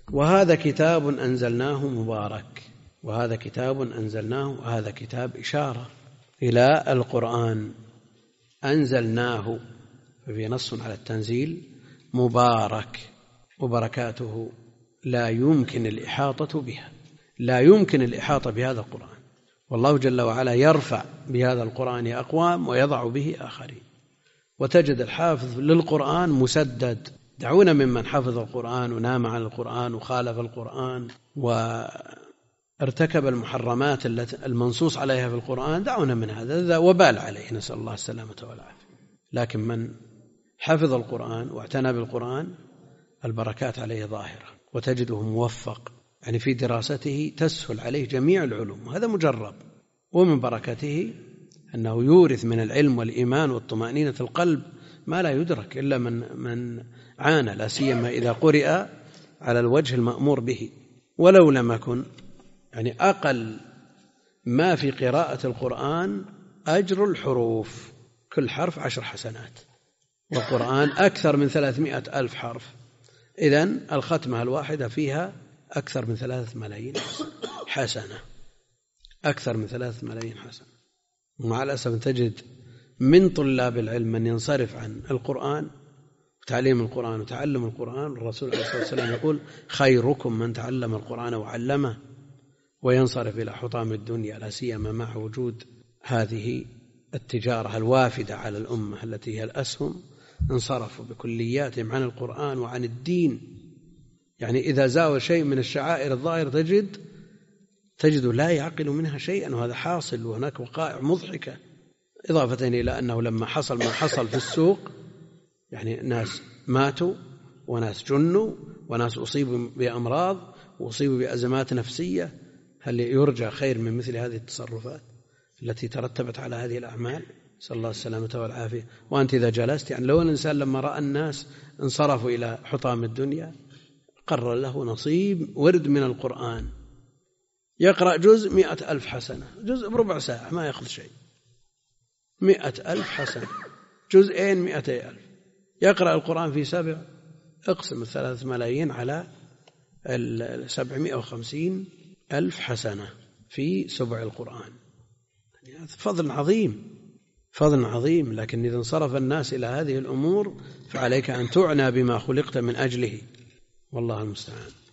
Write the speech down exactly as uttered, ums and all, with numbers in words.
وهذا كتاب أنزلناه مبارك، وهذا كتاب أنزلناه، وهذا كتاب إشارة إلى القرآن، أنزلناه ففي نص على التنزيل، مبارك، وبركاته لا يمكن الإحاطة بها، لا يمكن الإحاطة بهذا القرآن، والله جل وعلا يرفع بهذا القرآن أقوام ويضع به آخرين. وتجد الحافظ للقرآن مسدد، دعونا ممن حفظ القرآن ونام عن القرآن وخالف القرآن وارتكب المحرمات التي المنصوص عليها في القرآن، دعونا من هذا، هذا وبال عليه، نسأل الله السلامة والعافية. لكن من حفظ القرآن واعتنى بالقرآن البركات عليه ظاهرة، وتجده موفق، يعني في دراسته تسهل عليه جميع العلوم، وهذا مجرب. ومن بركته أنه يورث من العلم والإيمان والطمأنينة القلب ما لا يدرك إلا من من عانى، لا سيما إذا قرئ على الوجه المأمور به. ولو لم يكن يعني أقل ما في قراءة القرآن أجر الحروف، كل حرف عشر حسنات، والقرآن أكثر من ثلاثمائة ألف حرف، إذن الختمة الواحدة فيها أكثر من ثلاثة ملايين حسنة، أكثر من ثلاثة ملايين حسنة. ومع الأسف تجد من طلاب العلم من ينصرف عن القرآن، تعليم القرآن وتعلم القرآن. الرسول عليه الصلاة والسلام يقول: خيركم من تعلم القرآن وعلمه، وينصرف إلى حطام الدنيا، لا سيما مع وجود هذه التجارة الوافدة على الأمة التي هي الأسهم، انصرفوا بكلياتهم عن القرآن وعن الدين. يعني إذا زاوى شيء من الشعائر الظاهرة تجد تجد لا يعقل منها شيئا، وهذا حاصل، وهناك وقائع مضحكة. إضافة إلى أنه لما حصل ما حصل في السوق، يعني ناس ماتوا وناس جنوا وناس أصيبوا بأمراض وأصيبوا بأزمات نفسية، هل يرجى خير من مثل هذه التصرفات التي ترتبت على هذه الأعمال؟ صلى الله السلامة والعافية. وأنت إذا جلست، يعني لو الإنسان لما رأى الناس انصرفوا إلى حطام الدنيا قرر له نصيب ورد من القرآن، يقرأ جزء مئة ألف حسنة، جزء بربع ساعة ما يأخذ شيء، مئة ألف حسنة، جزئين مئتي ألف، يقرأ القرآن في سبع، اقسم الثلاث ملايين على السبعمائة وخمسين ألف حسنة في سبع القرآن، يعني فضل عظيم، فضل عظيم. لكن إذا انصرف الناس إلى هذه الأمور فعليك أن تعنى بما خلقت من أجله، والله المستعان.